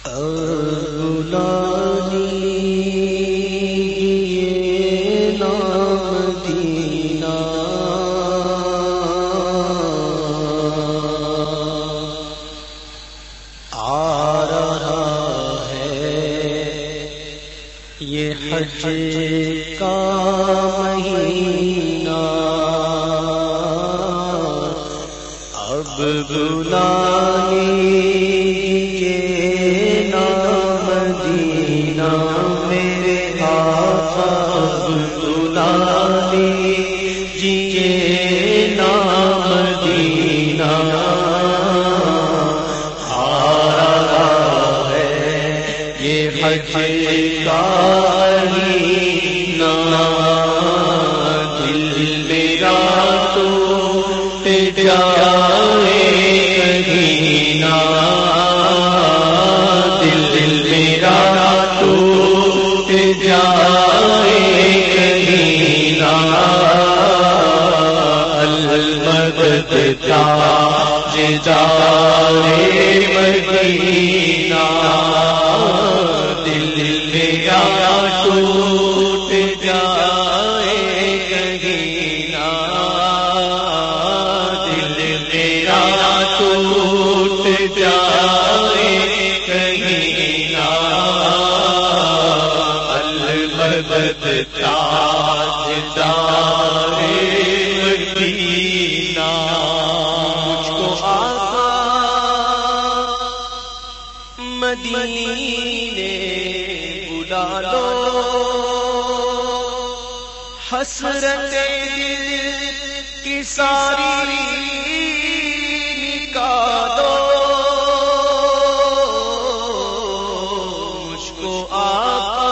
بلانی نام دینا آ رہا ہے یہ حج کا مہینہ اب بلانی مدینہ دل میرا ٹوٹ جائے کہیں نہ دل میرا ٹوٹ جائے کہیں نہ المدد تاجدار مدینہ مدینے بلا لو حسرت دل کی ساری نکالو مجھ کو آقا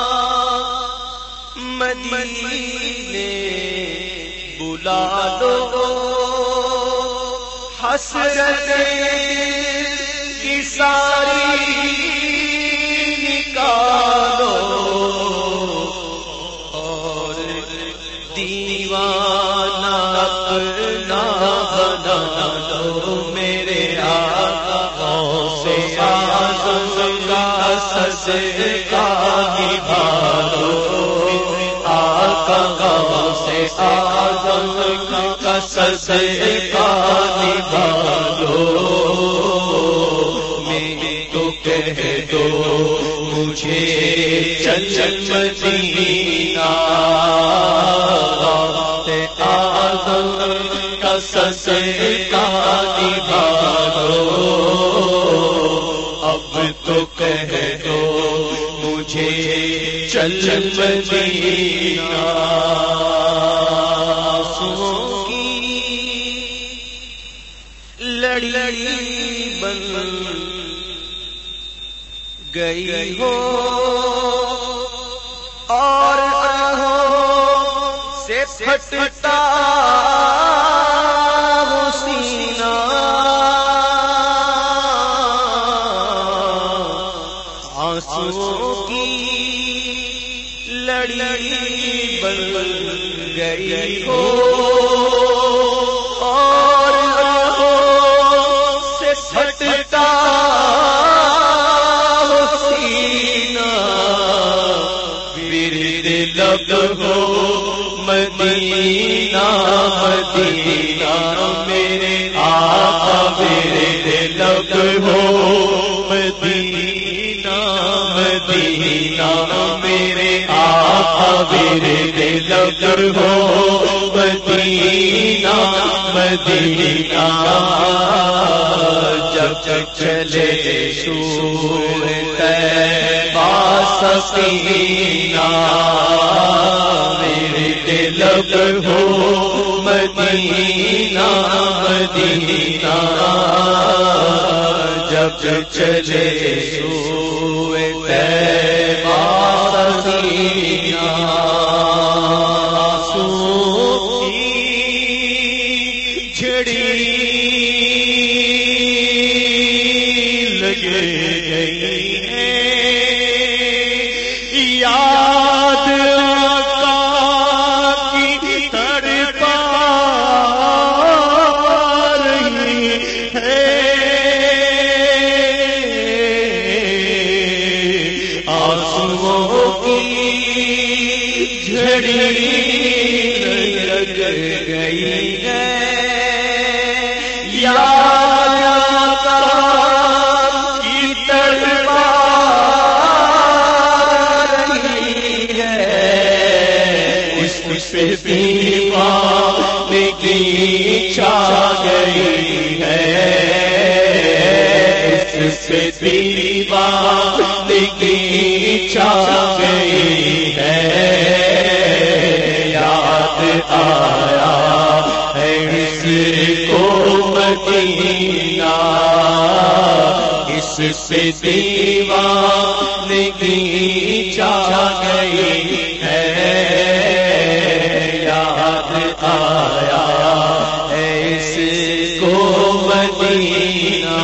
مدینے بلا لو حسرت کی ساری نکالو اور دیوانہ اپنا بنا دو میرے آقا سے اعظم کا صدقہ نبھا دو آقا سے اعظم کا صدقہ نبھا دو کہہ دو مجھے چل چل مدینہ اعظم کا صدقہ نبھا دو اب تو کہہ دو مجھے چل چل مدینہ آنسوؤں کی لڑی بن گئی ہو اور سے پھٹتا ہو سینہ آنسوؤں کی لڑی بن گئی ہو اور سے پھٹتا ہو مدینہ مدینہ میرے آقا میرے لب ہو مدینہ مدینہ میرے آقا میرے لب ہو مدینہ مدینہ جب جب چلے سور طیبہ سفینہ میرے لب ہو مدینہ مدینہ جب جب چلے سوئے طیبہ سفینہ آنسوؤں کی جھڑی لگے گئی ہے یاد لڑی لگ گئی ہے یا کی تلوار رہی ہے اس پہ دیوانگی چھا گئی ہے اس پہ دیوانگی چھا گئی ہے یاد آیا ہے اس کو مدینہ اس پہ دیوانگی چھا گئی ہے یاد آیا ہے اس کو مدینہ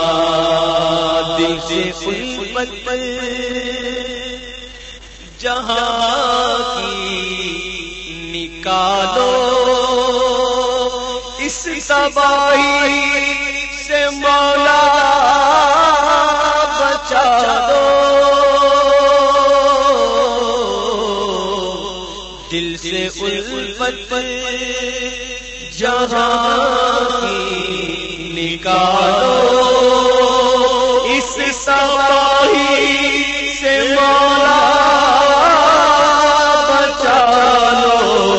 دل سے الفت پر جہاں کی نکالو اس تباہی سے مولا بچا دو دل سے الفت پر جہاں کی نکالو اس تباہی سے مولا بچا لو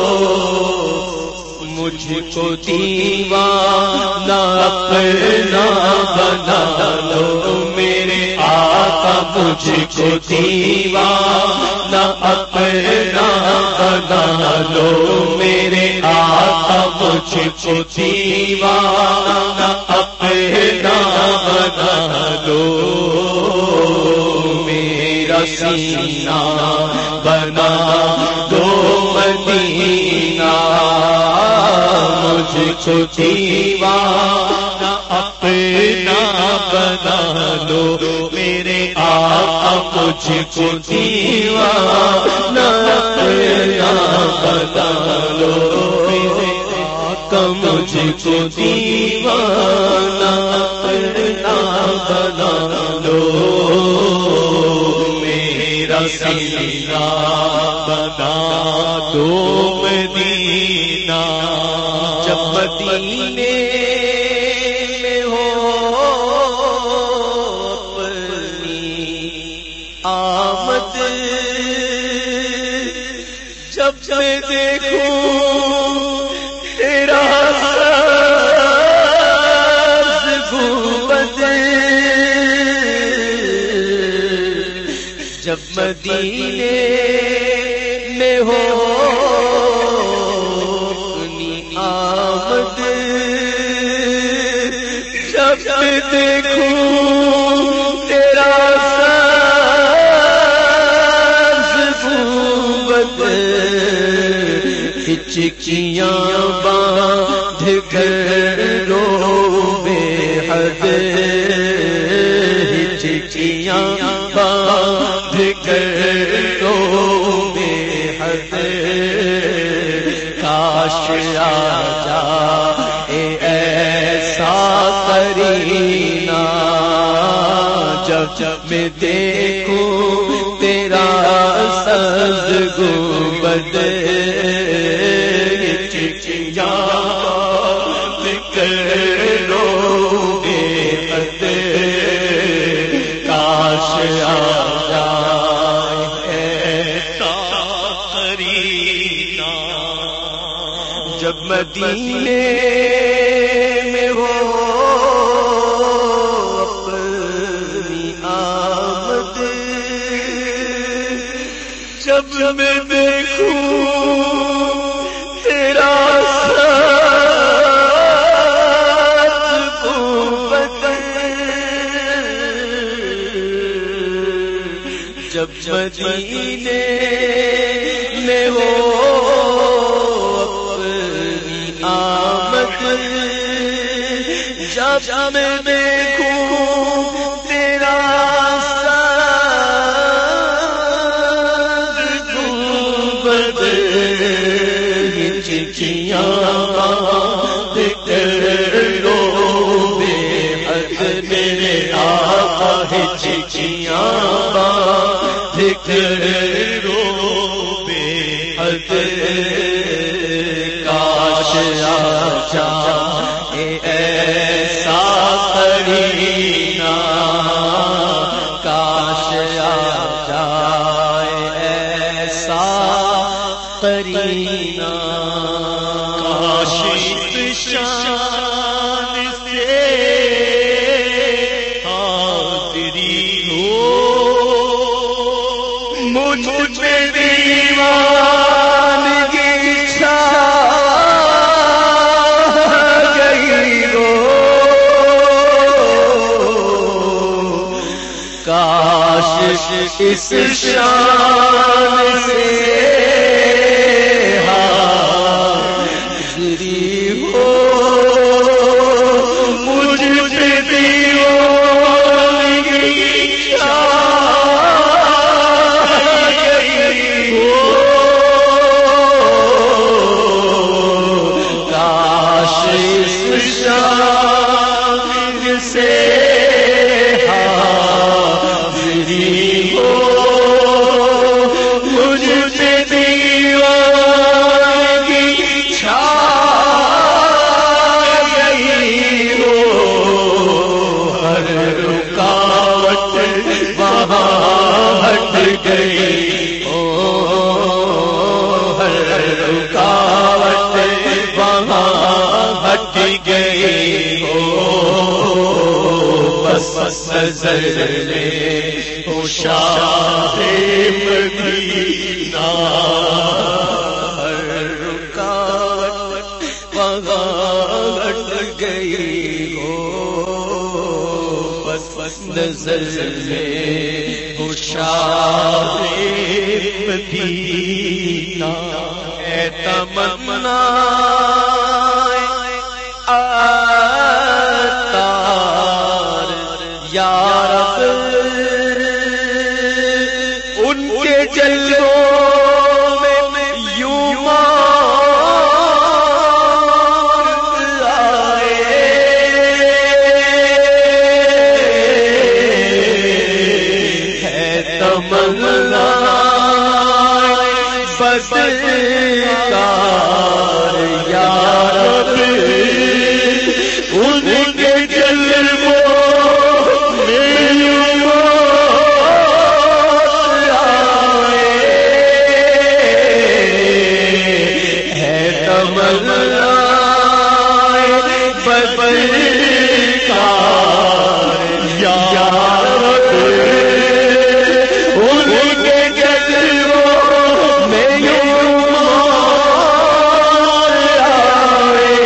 مجھ کو دیوانہ اپنا بنا لو میرے آقا مجھ کو دیوانہ اپنا بنا لو میرے آقا مجھ کو دیوانہ اپنا بنا لو میرا سینہ بنا دو مدینہ مجھ کو دیوانہ اپنا بنا لو میرے آقا مجھ کو دیوانہ اپنا بنا لو میرے آقا مجھ کو دیوانہ اپنا بنا لو میرا سینہ بنا دو مدینہ جب مدینے میں ہو اپنی آمد جب میں دیکھوں تیرا سبز گنبد جب مدینے میں ہو اپنی آمد جب دیکھوں تیرا سبز گنبد ہچکیاں باندھ کر رو بے حد ہچکیاں باندھ کر رو بے حد کاش آ جائے ایسا کرینہ جب میں دیکھوں تیرا سبز گنبد ہچکیاں باندھ کر رو بے حد کاش آ جائے ایسا کرینہ جب مدینے میں ہو اپنی آمد جب میں دیکھوں تیرا سبز گنبد جب مدینے میں ہو اپنی آمد جب میں دیکھوں تیرا سبز گنبد ہچکیاں باندھ کر رو بے حد میرے آقا ہچکیاں باندھ کر رو بے حد کاش آ جائے ایسا قرینہ، کاش آ جائے ایسا قرینہ، کاش شان سے حاضری ہو مجھ پہ دیوانگی چھا گئی ہو، کاش اس شان سے حاضری ہو مجھ پہ دیوانگی چھا گئی ہو، کاش اس شان سے حاضری ہو مجھ پہ دیوانگی چھا گئی ہو، ہر رکاوٹ وہاں ہٹ گئی، ہر رکاوٹ وہاں ہٹ گئی ہو، بس نظر لے ہو شاہ مدینہ، ہر رکاوٹ وہاں ہٹ گئی ہو، بس نظر لے ہو شاہ مدینہ، اے تمنا عطار یا رب، ان کے جلووں میں یوں مار آئے، ہے تمنا بدکار یا رب، ان کے جلووں میں یوں مار آئے، ہے تمنا بدکار یا رب، ان کے جلووں میں یوں مار آئے،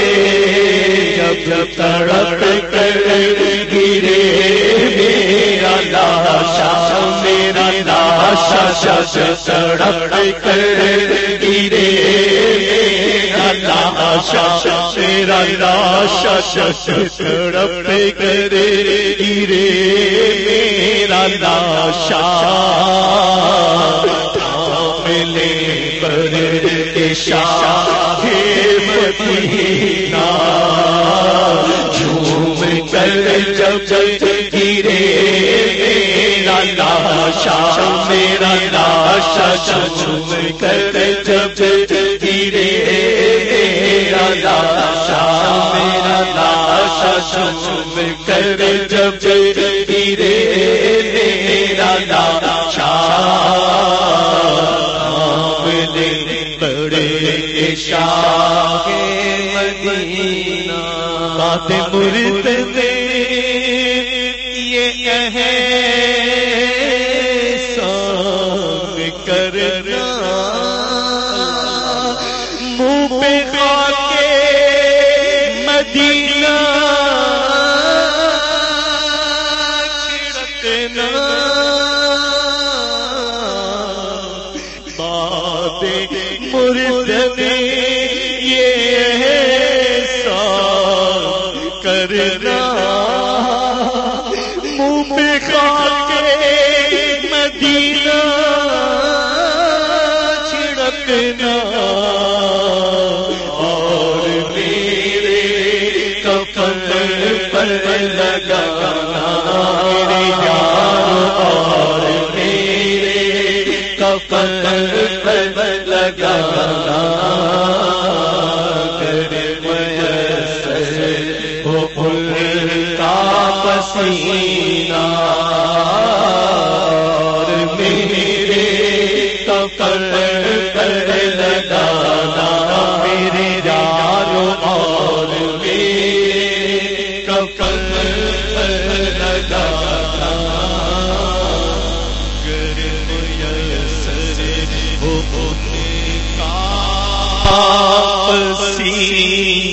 جب تڑپ کر گرے میرا لاشا، میرا لاشا تڑپ کر گرے میرا لاشا، میرا لاشا تڑپ کر گرے میرا لاشا، تھام لے پر شاہ مدینہ، جھوم کر جب گرے میرا لاشا، میرا لاشا جھوم کر جب گرے میرا لاشا، میرا لاشا جھوم کر جب گرے میرا لاشا، بڑے شاہ مدینہ، بات مرتد یہ احسان کرنا، منہ پہ خاک مدینہ چھڑکنا، بات مرتد یہ احسان کرنا، منہ پہ خاک مدینہ چھڑکنا، اور میرے کفن پر لگانا میرے یار، اور میرے کفن پر لگانا گر میسر ہو ان کا پسینہ اور میرے کفن پر لگانا میرے یارو اور میرے کفن پر لگانا گر میسر ہو ان کا پسینہ